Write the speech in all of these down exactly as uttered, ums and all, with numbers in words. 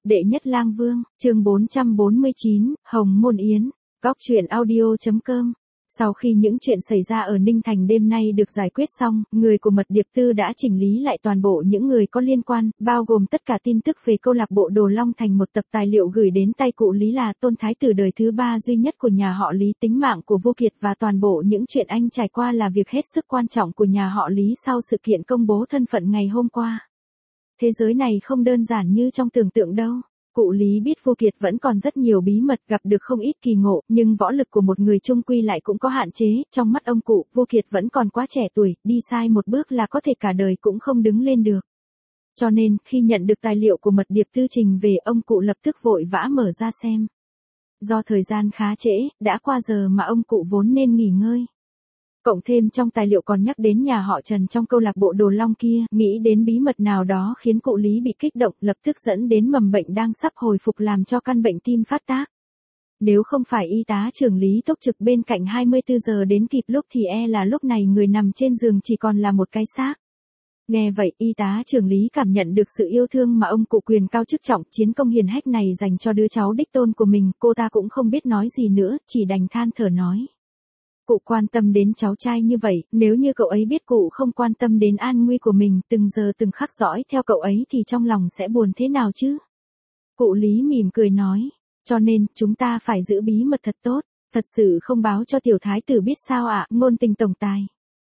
Đệ nhất lang vương, chương bốn trăm bốn mươi chín, Hồng Môn Yến, Góc truyện audio.com. Sau khi những chuyện xảy ra ở Ninh Thành đêm nay được giải quyết xong, người của Mật Điệp Tư đã chỉnh lý lại toàn bộ những người có liên quan, bao gồm tất cả tin tức về câu lạc bộ Đồ Long thành một tập tài liệu gửi đến tay cụ Lý là tôn thái tử đời thứ ba duy nhất của nhà họ Lý. Tính mạng của Vô Kiệt và toàn bộ những chuyện anh trải qua là việc hết sức quan trọng của nhà họ Lý sau sự kiện công bố thân phận ngày hôm qua. Thế giới này không đơn giản như trong tưởng tượng đâu. Cụ Lý biết Vô Kiệt vẫn còn rất nhiều bí mật, gặp được không ít kỳ ngộ, nhưng võ lực của một người chung quy lại cũng có hạn chế, trong mắt ông cụ, Vô Kiệt vẫn còn quá trẻ tuổi, đi sai một bước là có thể cả đời cũng không đứng lên được. Cho nên, khi nhận được tài liệu của Mật Điệp Tư trình về, ông cụ lập tức vội vã mở ra xem. Do thời gian khá trễ, đã qua giờ mà ông cụ vốn nên nghỉ ngơi. Cộng thêm trong tài liệu còn nhắc đến nhà họ Trần trong câu lạc bộ Đồ Long kia, nghĩ đến bí mật nào đó khiến cụ Lý bị kích động, lập tức dẫn đến mầm bệnh đang sắp hồi phục làm cho căn bệnh tim phát tác. Nếu không phải y tá trưởng Lý túc trực bên cạnh hai mươi tư giờ đến kịp lúc thì e là lúc này người nằm trên giường chỉ còn là một cái xác. Nghe vậy, y tá trưởng Lý cảm nhận được sự yêu thương mà ông cụ quyền cao chức trọng, chiến công hiển hách này dành cho đứa cháu đích tôn của mình, cô ta cũng không biết nói gì nữa, chỉ đành than thở nói. Cụ quan tâm đến cháu trai như vậy, nếu như cậu ấy biết cụ không quan tâm đến an nguy của mình, từng giờ từng khắc dõi theo cậu ấy thì trong lòng sẽ buồn thế nào chứ? Cụ Lý mỉm cười nói, cho nên, chúng ta phải giữ bí mật thật tốt, thật sự không báo cho tiểu thái tử biết sao ạ, ngôn tình tổng tài.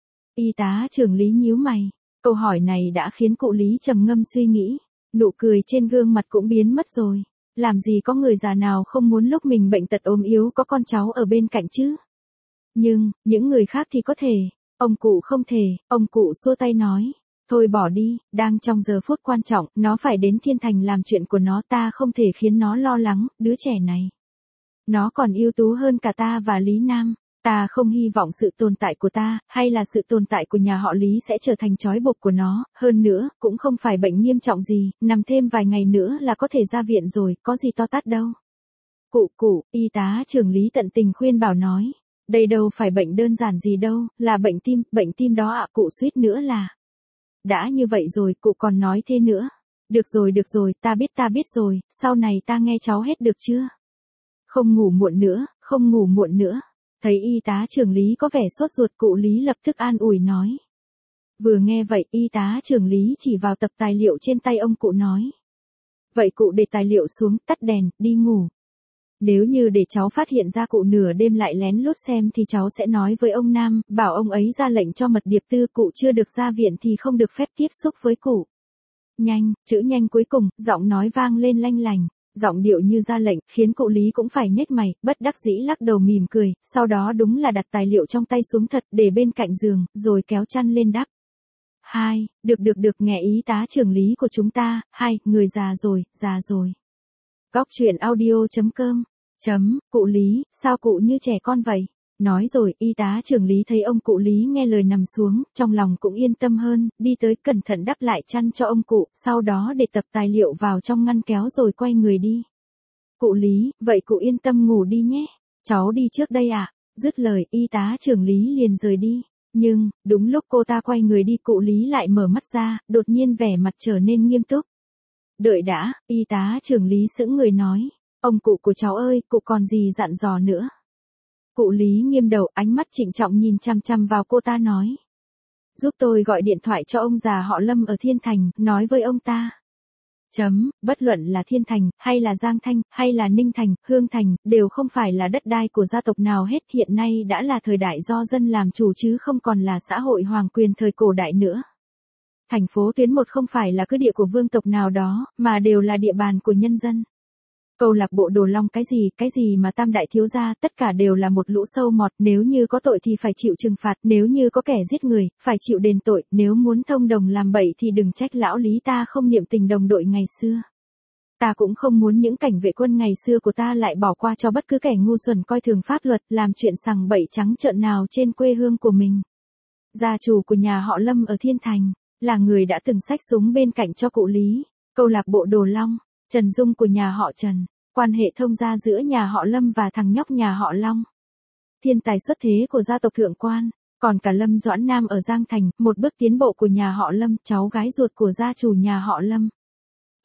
Y tá trưởng Lý nhíu mày, câu hỏi này đã khiến cụ Lý trầm ngâm suy nghĩ, nụ cười trên gương mặt cũng biến mất rồi, làm gì có người già nào không muốn lúc mình bệnh tật ốm yếu có con cháu ở bên cạnh chứ? Nhưng, những người khác thì có thể, ông cụ không thể, ông cụ xua tay nói, thôi bỏ đi, đang trong giờ phút quan trọng, nó phải đến Thiên Thành làm chuyện của nó, ta không thể khiến nó lo lắng, đứa trẻ này. Nó còn ưu tú hơn cả ta và Lý Nam, ta không hy vọng sự tồn tại của ta, hay là sự tồn tại của nhà họ Lý sẽ trở thành trói buộc của nó, hơn nữa, cũng không phải bệnh nghiêm trọng gì, nằm thêm vài ngày nữa là có thể ra viện rồi, có gì to tát đâu. Cụ cụ, y tá trưởng Lý tận tình khuyên bảo nói. Đây đâu phải bệnh đơn giản gì đâu, là bệnh tim, bệnh tim đó ạ, cụ suýt nữa là. Đã như vậy rồi, cụ còn nói thế nữa. Được rồi, được rồi, ta biết ta biết rồi, sau này ta nghe cháu hết được chưa? Không ngủ muộn nữa, không ngủ muộn nữa. Thấy y tá trưởng Lý có vẻ sốt ruột, cụ Lý lập tức an ủi nói. Vừa nghe vậy, y tá trưởng Lý chỉ vào tập tài liệu trên tay ông cụ nói. Vậy cụ để tài liệu xuống, tắt đèn, đi ngủ. Nếu như để cháu phát hiện ra cụ nửa đêm lại lén lút xem thì cháu sẽ nói với ông Nam, bảo ông ấy ra lệnh cho Mật Điệp Tư, cụ chưa được ra viện thì không được phép tiếp xúc với cụ. Nhanh, chữ nhanh cuối cùng, giọng nói vang lên lanh lành, giọng điệu như ra lệnh, khiến cụ Lý cũng phải nhếch mày, bất đắc dĩ lắc đầu mỉm cười, sau đó đúng là đặt tài liệu trong tay xuống thật, để bên cạnh giường, rồi kéo chăn lên đắp. Hai, được được được, nghe ý tá trưởng Lý của chúng ta, hai, người già rồi, già rồi. Góc truyện audio.com. Chấm, cụ Lý, sao cụ như trẻ con vậy? Nói rồi, y tá trưởng Lý thấy ông cụ Lý nghe lời nằm xuống, trong lòng cũng yên tâm hơn, đi tới cẩn thận đắp lại chăn cho ông cụ, sau đó để tập tài liệu vào trong ngăn kéo rồi quay người đi. Cụ Lý, vậy cụ yên tâm ngủ đi nhé, cháu đi trước đây ạ. Dứt lời, y tá trưởng Lý liền rời đi. Nhưng, đúng lúc cô ta quay người đi, cụ Lý lại mở mắt ra, đột nhiên vẻ mặt trở nên nghiêm túc. Đợi đã, y tá trưởng Lý sững người nói, ông cụ của cháu ơi, cụ còn gì dặn dò nữa? Cụ Lý nghiêm đầu, ánh mắt trịnh trọng nhìn chăm chăm vào cô ta nói. Giúp tôi gọi điện thoại cho ông già họ Lâm ở Thiên Thành, nói với ông ta. Chấm, bất luận là Thiên Thành, hay là Giang Thanh, hay là Ninh Thành, Hương Thành, đều không phải là đất đai của gia tộc nào hết, hiện nay đã là thời đại do dân làm chủ chứ không còn là xã hội hoàng quyền thời cổ đại nữa. Thành phố Tuyến một không phải là cứ địa của vương tộc nào đó, mà đều là địa bàn của nhân dân. Câu lạc bộ Đồ Long cái gì, cái gì mà tam đại thiếu gia, tất cả đều là một lũ sâu mọt, nếu như có tội thì phải chịu trừng phạt, nếu như có kẻ giết người, phải chịu đền tội, nếu muốn thông đồng làm bậy thì đừng trách lão Lý ta không niệm tình đồng đội ngày xưa. Ta cũng không muốn những cảnh vệ quân ngày xưa của ta lại bỏ qua cho bất cứ kẻ ngu xuẩn coi thường pháp luật, làm chuyện sằng bậy trắng trợn nào trên quê hương của mình. Gia chủ của nhà họ Lâm ở Thiên Thành, là người đã từng xách súng bên cạnh cho cụ Lý. Câu lạc bộ Đồ Long, Trần Dung của nhà họ Trần, quan hệ thông gia giữa nhà họ Lâm và thằng nhóc nhà họ Long. Thiên tài xuất thế của gia tộc thượng quan, còn cả Lâm Doãn Nam ở Giang Thành, một bước tiến bộ của nhà họ Lâm, cháu gái ruột của gia chủ nhà họ Lâm.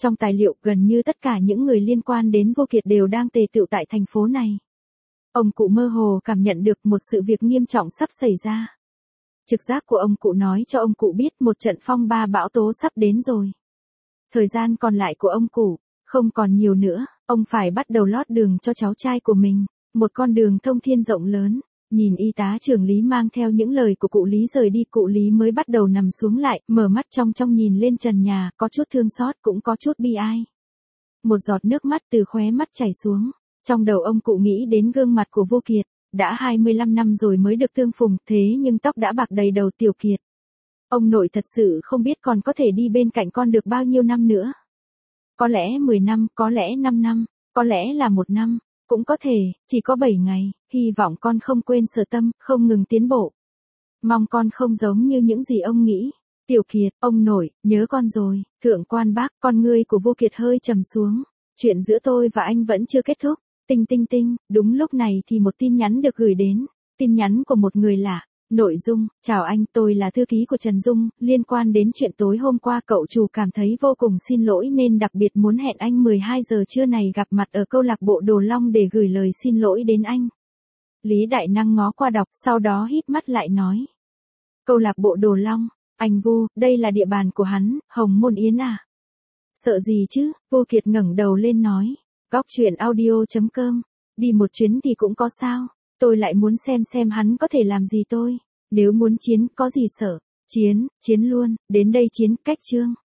Trong tài liệu gần như tất cả những người liên quan đến Vô Kiệt đều đang tề tựu tại thành phố này. Ông cụ mơ hồ cảm nhận được một sự việc nghiêm trọng sắp xảy ra. Trực giác của ông cụ nói cho ông cụ biết một trận phong ba bão tố sắp đến rồi. Thời gian còn lại của ông cụ không còn nhiều nữa, ông phải bắt đầu lót đường cho cháu trai của mình, một con đường thông thiên rộng lớn. Nhìn y tá trưởng Lý mang theo những lời của cụ Lý rời đi, cụ Lý mới bắt đầu nằm xuống lại, mở mắt trong trong nhìn lên trần nhà, có chút thương xót cũng có chút bi ai. Một giọt nước mắt từ khóe mắt chảy xuống, trong đầu ông cụ nghĩ đến gương mặt của Vô Kiệt, đã hai mươi lăm năm rồi mới được tương phùng, thế nhưng tóc đã bạc đầy đầu Tiểu Kiệt. Ông nội thật sự không biết còn có thể đi bên cạnh con được bao nhiêu năm nữa. Có lẽ mười năm, có lẽ năm năm, có lẽ là một năm. Cũng có thể, chỉ có bảy ngày, hy vọng con không quên Sở Tâm, không ngừng tiến bộ. Mong con không giống như những gì ông nghĩ. Tiểu Kiệt, ông nội, nhớ con rồi. Thượng quan Bác, con ngươi của Vô Kiệt hơi trầm xuống. Chuyện giữa tôi và anh vẫn chưa kết thúc. Tinh tinh tinh, đúng lúc này thì một tin nhắn được gửi đến. Tin nhắn của một người lạ. Nội dung, chào anh, tôi là thư ký của Trần Dung, liên quan đến chuyện tối hôm qua cậu chủ cảm thấy vô cùng xin lỗi nên đặc biệt muốn hẹn anh mười hai giờ trưa này gặp mặt ở câu lạc bộ Đồ Long để gửi lời xin lỗi đến anh. Lý Đại Năng ngó qua đọc, sau đó híp mắt lại nói. Câu lạc bộ Đồ Long, anh Vu, đây là địa bàn của hắn, Hồng Môn Yến à? Sợ gì chứ, Vô Kiệt ngẩng đầu lên nói. Góc truyện audio chấm com, đi một chuyến thì cũng có sao. Tôi lại muốn xem xem hắn có thể làm gì tôi. Nếu muốn chiến, có gì sợ. Chiến, chiến luôn, đến đây chiến, cách chương.